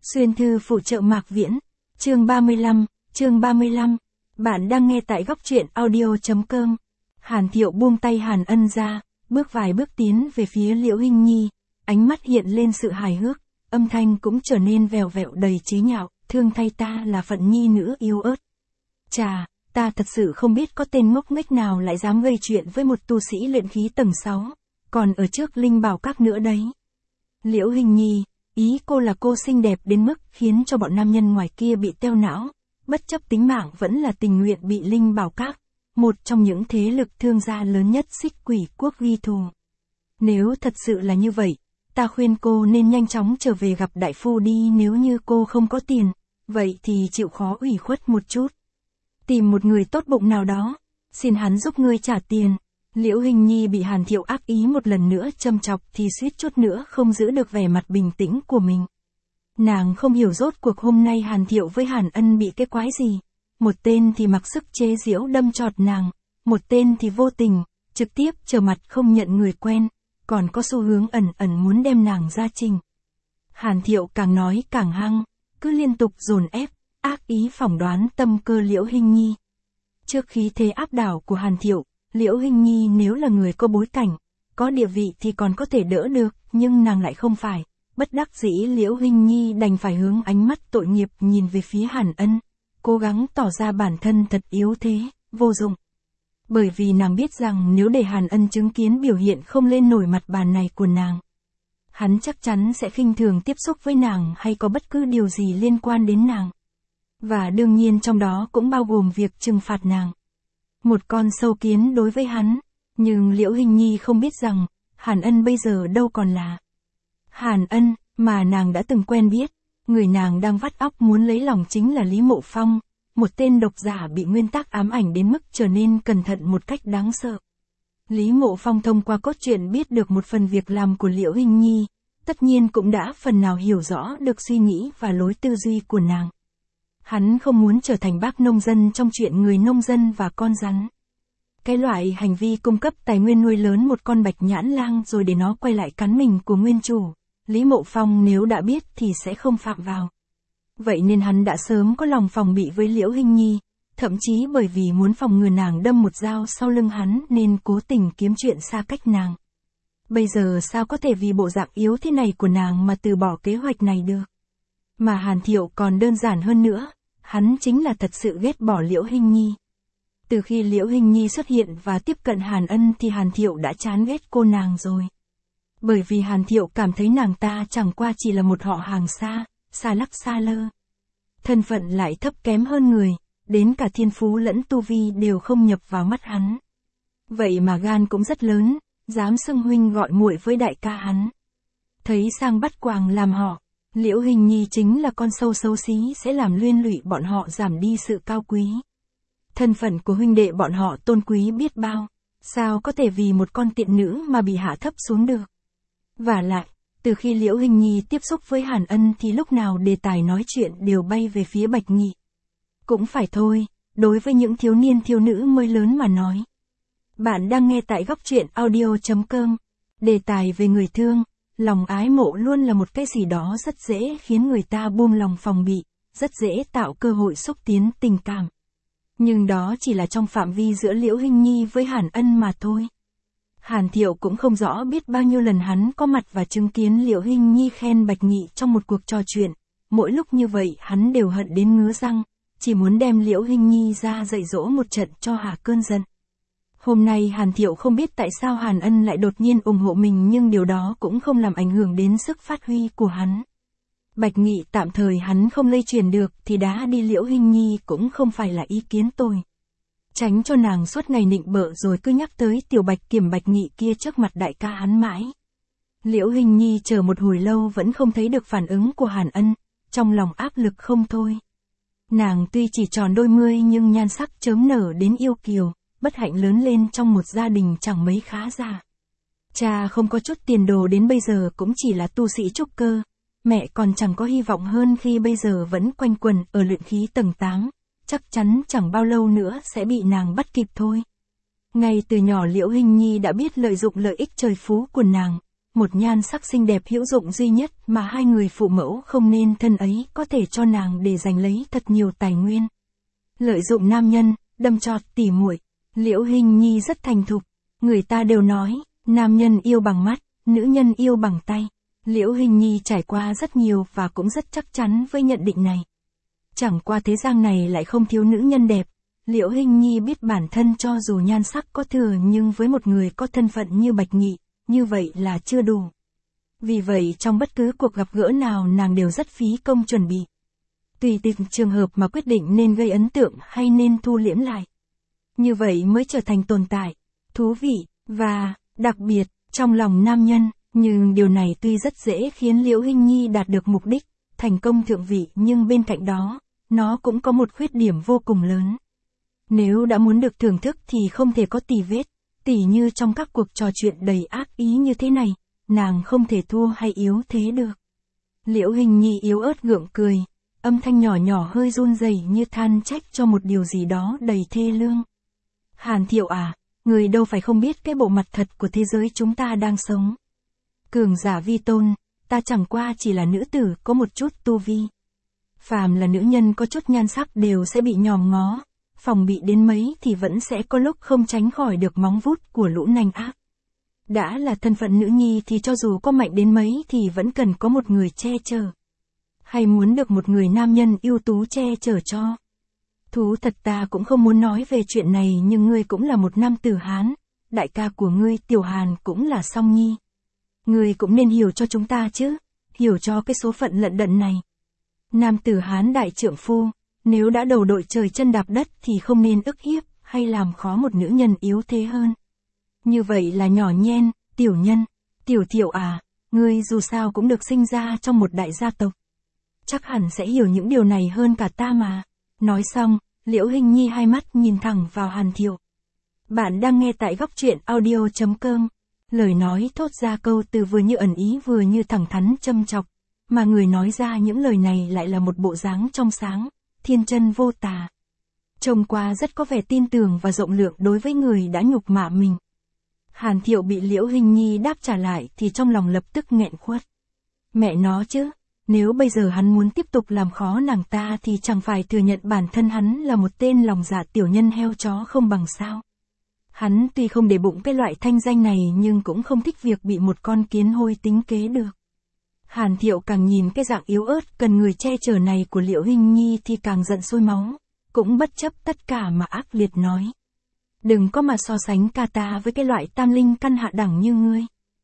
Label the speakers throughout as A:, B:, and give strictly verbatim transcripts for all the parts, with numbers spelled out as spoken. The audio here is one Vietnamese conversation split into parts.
A: Xuyên thư phụ trợ Mạc Viễn, chương ba mươi lăm, chương ba mươi lăm, bạn đang nghe tại góc truyện audio.com. Hàn Thiệu buông tay Hàn Ân ra, bước vài bước tiến về phía Liễu Hinh Nhi, ánh mắt hiện lên sự hài hước, âm thanh cũng trở nên vèo vẹo đầy chế nhạo, thương thay ta là phận nhi nữ yếu ớt. Chà, ta thật sự không biết có tên ngốc nghếch nào lại dám gây chuyện với một tu sĩ luyện khí tầng sáu, còn ở trước Linh Bảo Các nữa đấy. Liễu Hinh Nhi, ý cô là cô xinh đẹp đến mức khiến cho bọn nam nhân ngoài kia bị teo não, bất chấp tính mạng vẫn là tình nguyện bị Linh Bảo Các, một trong những thế lực thương gia lớn nhất Xích Quỷ Quốc ghi thù. Nếu thật sự là như vậy, ta khuyên cô nên nhanh chóng trở về gặp đại phu đi, nếu như cô không có tiền, vậy thì chịu khó ủy khuất một chút. Tìm một người tốt bụng nào đó, xin hắn giúp ngươi trả tiền. Liễu Hinh Nhi bị Hàn Thiệu ác ý một lần nữa châm chọc thì suýt chút nữa không giữ được vẻ mặt bình tĩnh của mình. Nàng không hiểu rốt cuộc hôm nay Hàn Thiệu với Hàn Ân bị cái quái gì. Một tên thì mặc sức chế giễu đâm chọt nàng, một tên thì vô tình, trực tiếp trở mặt không nhận người quen, còn có xu hướng ẩn ẩn muốn đem nàng ra trình. Hàn Thiệu càng nói càng hăng, cứ liên tục dồn ép, ác ý phỏng đoán tâm cơ Liễu Hinh Nhi. Trước khí thế áp đảo của Hàn Thiệu, Liễu Hinh Nhi nếu là người có bối cảnh, có địa vị thì còn có thể đỡ được, nhưng nàng lại không phải. Bất đắc dĩ Liễu Hinh Nhi đành phải hướng ánh mắt tội nghiệp nhìn về phía Hàn Ân, cố gắng tỏ ra bản thân thật yếu thế, vô dụng. Bởi vì nàng biết rằng nếu để Hàn Ân chứng kiến biểu hiện không lên nổi mặt bàn này của nàng, hắn chắc chắn sẽ khinh thường tiếp xúc với nàng hay có bất cứ điều gì liên quan đến nàng. Và đương nhiên trong đó cũng bao gồm việc trừng phạt nàng. Một con sâu kiến đối với hắn, nhưng Liễu Hinh Nhi không biết rằng, Hàn Ân bây giờ đâu còn là Hàn Ân, mà nàng đã từng quen biết, người nàng đang vắt óc muốn lấy lòng chính là Lý Mộ Phong, một tên độc giả bị nguyên tắc ám ảnh đến mức trở nên cẩn thận một cách đáng sợ. Lý Mộ Phong thông qua cốt truyện biết được một phần việc làm của Liễu Hinh Nhi, tất nhiên cũng đã phần nào hiểu rõ được suy nghĩ và lối tư duy của nàng. Hắn không muốn trở thành bác nông dân trong chuyện người nông dân và con rắn. Cái loại hành vi cung cấp tài nguyên nuôi lớn một con bạch nhãn lang rồi để nó quay lại cắn mình của nguyên chủ, Lý Mộ Phong nếu đã biết thì sẽ không phạm vào. Vậy nên hắn đã sớm có lòng phòng bị với Liễu Hinh Nhi, thậm chí bởi vì muốn phòng ngừa nàng đâm một dao sau lưng hắn nên cố tình kiếm chuyện xa cách nàng. Bây giờ sao có thể vì bộ dạng yếu thế này của nàng mà từ bỏ kế hoạch này được. Mà Hàn Thiệu còn đơn giản hơn nữa, hắn chính là thật sự ghét bỏ Liễu Hinh Nhi. Từ khi Liễu Hinh Nhi xuất hiện và tiếp cận Hàn Ân thì Hàn Thiệu đã chán ghét cô nàng rồi. Bởi vì Hàn Thiệu cảm thấy nàng ta chẳng qua chỉ là một họ hàng xa, xa lắc xa lơ. Thân phận lại thấp kém hơn người, đến cả thiên phú lẫn tu vi đều không nhập vào mắt hắn. Vậy mà gan cũng rất lớn, dám xưng huynh gọi muội với đại ca hắn. Thấy sang bắt quàng làm họ, Liễu Hinh Nhi chính là con sâu xấu xí sẽ làm liên lụy bọn họ giảm đi sự cao quý. Thân phận của huynh đệ bọn họ tôn quý biết bao, sao có thể vì một con tiện nữ mà bị hạ thấp xuống được. Và lại, từ khi Liễu Hinh Nhi tiếp xúc với Hàn Ân thì lúc nào đề tài nói chuyện đều bay về phía Bạch Nghị. Cũng phải thôi, đối với những thiếu niên thiếu nữ mới lớn mà nói. Bạn đang nghe tại góc truyện audio.com. Đề tài về người thương, lòng ái mộ luôn là một cái gì đó rất dễ khiến người ta buông lòng phòng bị, rất dễ tạo cơ hội xúc tiến tình cảm. Nhưng đó chỉ là trong phạm vi giữa Liễu Hinh Nhi với Hàn Ân mà thôi. Hàn Thiệu cũng không rõ biết bao nhiêu lần hắn có mặt và chứng kiến Liễu Hinh Nhi khen Bạch Nghị trong một cuộc trò chuyện, mỗi lúc như vậy hắn đều hận đến ngứa răng, chỉ muốn đem Liễu Hinh Nhi ra dạy dỗ một trận cho hạ cơn giận. Hôm nay Hàn Thiệu không biết tại sao Hàn Ân lại đột nhiên ủng hộ mình, nhưng điều đó cũng không làm ảnh hưởng đến sức phát huy của hắn. Bạch Nghị tạm thời hắn không lây truyền được thì đá đi Liễu Hinh Nhi cũng không phải là ý kiến tôi. Tránh cho nàng suốt ngày nịnh bợ rồi cứ nhắc tới tiểu Bạch Kiểm Bạch Nghị kia trước mặt đại ca hắn mãi. Liễu Hinh Nhi chờ một hồi lâu vẫn không thấy được phản ứng của Hàn Ân, trong lòng áp lực không thôi. Nàng tuy chỉ tròn đôi mươi nhưng nhan sắc chớm nở đến yêu kiều, bất hạnh lớn lên trong một gia đình chẳng mấy khá giả. Cha không có chút tiền đồ đến bây giờ cũng chỉ là tu sĩ trúc cơ, mẹ còn chẳng có hy vọng hơn khi bây giờ vẫn quanh quẩn ở luyện khí tầng tám, chắc chắn chẳng bao lâu nữa sẽ bị nàng bắt kịp thôi. Ngay từ nhỏ Liễu Hinh Nhi đã biết lợi dụng lợi ích trời phú của nàng, một nhan sắc xinh đẹp hữu dụng duy nhất mà hai người phụ mẫu không nên thân ấy có thể cho nàng để giành lấy thật nhiều tài nguyên. Lợi dụng nam nhân, đâm chọt tỉ muội. Liễu Hinh Nhi rất thành thục. Người ta đều nói, nam nhân yêu bằng mắt, nữ nhân yêu bằng tay. Liễu Hinh Nhi trải qua rất nhiều và cũng rất chắc chắn với nhận định này. Chẳng qua thế gian này lại không thiếu nữ nhân đẹp. Liễu Hinh Nhi biết bản thân cho dù nhan sắc có thừa nhưng với một người có thân phận như Bạch Nghị, như vậy là chưa đủ. Vì vậy trong bất cứ cuộc gặp gỡ nào nàng đều rất phí công chuẩn bị. Tùy từng trường hợp mà quyết định nên gây ấn tượng hay nên thu liễm lại. Như vậy mới trở thành tồn tại, thú vị, và, đặc biệt, trong lòng nam nhân, nhưng điều này tuy rất dễ khiến Liễu Hinh Nhi đạt được mục đích, thành công thượng vị nhưng bên cạnh đó, nó cũng có một khuyết điểm vô cùng lớn. Nếu đã muốn được thưởng thức thì không thể có tì vết, tỉ như trong các cuộc trò chuyện đầy ác ý như thế này, nàng không thể thua hay yếu thế được. Liễu Hinh Nhi yếu ớt gượng cười, âm thanh nhỏ nhỏ hơi run rẩy như than trách cho một điều gì đó đầy thê lương. Hàn Thiệu à, người đâu phải không biết cái bộ mặt thật của thế giới chúng ta đang sống. Cường giả vi tôn, ta chẳng qua chỉ là nữ tử có một chút tu vi. Phàm là nữ nhân có chút nhan sắc đều sẽ bị nhòm ngó, phòng bị đến mấy thì vẫn sẽ có lúc không tránh khỏi được móng vuốt của lũ nanh ác. Đã là thân phận nữ nhi thì cho dù có mạnh đến mấy thì vẫn cần có một người che chở. Hay muốn được một người nam nhân ưu tú che chở cho. Thú thật ta cũng không muốn nói về chuyện này nhưng ngươi cũng là một nam tử Hán, đại ca của ngươi Tiểu Hàn cũng là Song Nhi. Ngươi cũng nên hiểu cho chúng ta chứ, hiểu cho cái số phận lận đận này. Nam tử Hán đại trượng phu, nếu đã đầu đội trời chân đạp đất thì không nên ức hiếp hay làm khó một nữ nhân yếu thế hơn. Như vậy là nhỏ nhen, tiểu nhân, Tiểu Thiệu à, ngươi dù sao cũng được sinh ra trong một đại gia tộc. Chắc hẳn sẽ hiểu những điều này hơn cả ta mà. Nói xong, Liễu Hinh Nhi hai mắt nhìn thẳng vào Hàn Thiệu. Bạn đang nghe tại góc truyện audio chấm com. Lời nói thốt ra câu từ vừa như ẩn ý vừa như thẳng thắn châm chọc, mà người nói ra những lời này lại là một bộ dáng trong sáng, thiên chân vô tà. Trông qua rất có vẻ tin tưởng và rộng lượng đối với người đã nhục mạ mình. Hàn Thiệu bị Liễu Hinh Nhi đáp trả lại thì trong lòng lập tức nghẹn khuất. Mẹ nó chứ, nếu bây giờ hắn muốn tiếp tục làm khó nàng ta thì chẳng phải thừa nhận bản thân hắn là một tên lòng dạ tiểu nhân heo chó không bằng sao. Hắn tuy không để bụng cái loại thanh danh này nhưng cũng không thích việc bị một con kiến hôi tính kế được. Hàn Thiệu càng nhìn cái dạng yếu ớt cần người che chở này của Liễu Hinh Nhi thì càng giận sôi máu, cũng bất chấp tất cả mà ác liệt nói. Đừng có mà so sánh ca ta với cái loại tam linh căn hạ đẳng như ngươi.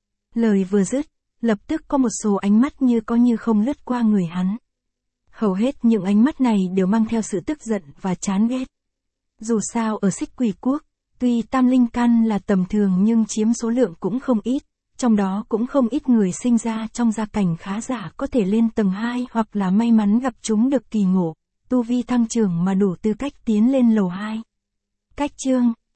A: Lời vừa dứt, lập tức có một số ánh mắt như có như không lướt qua người hắn. Hầu hết những ánh mắt này đều mang theo sự tức giận và chán ghét. Dù sao ở Xích Quỷ Quốc, tuy tam linh căn là tầm thường nhưng chiếm số lượng cũng không ít, trong đó cũng không ít người sinh ra trong gia cảnh khá giả có thể lên tầng hai hoặc là may mắn gặp chúng được kỳ ngộ, tu vi thăng trưởng mà đủ tư cách tiến lên lầu hai. Cách chương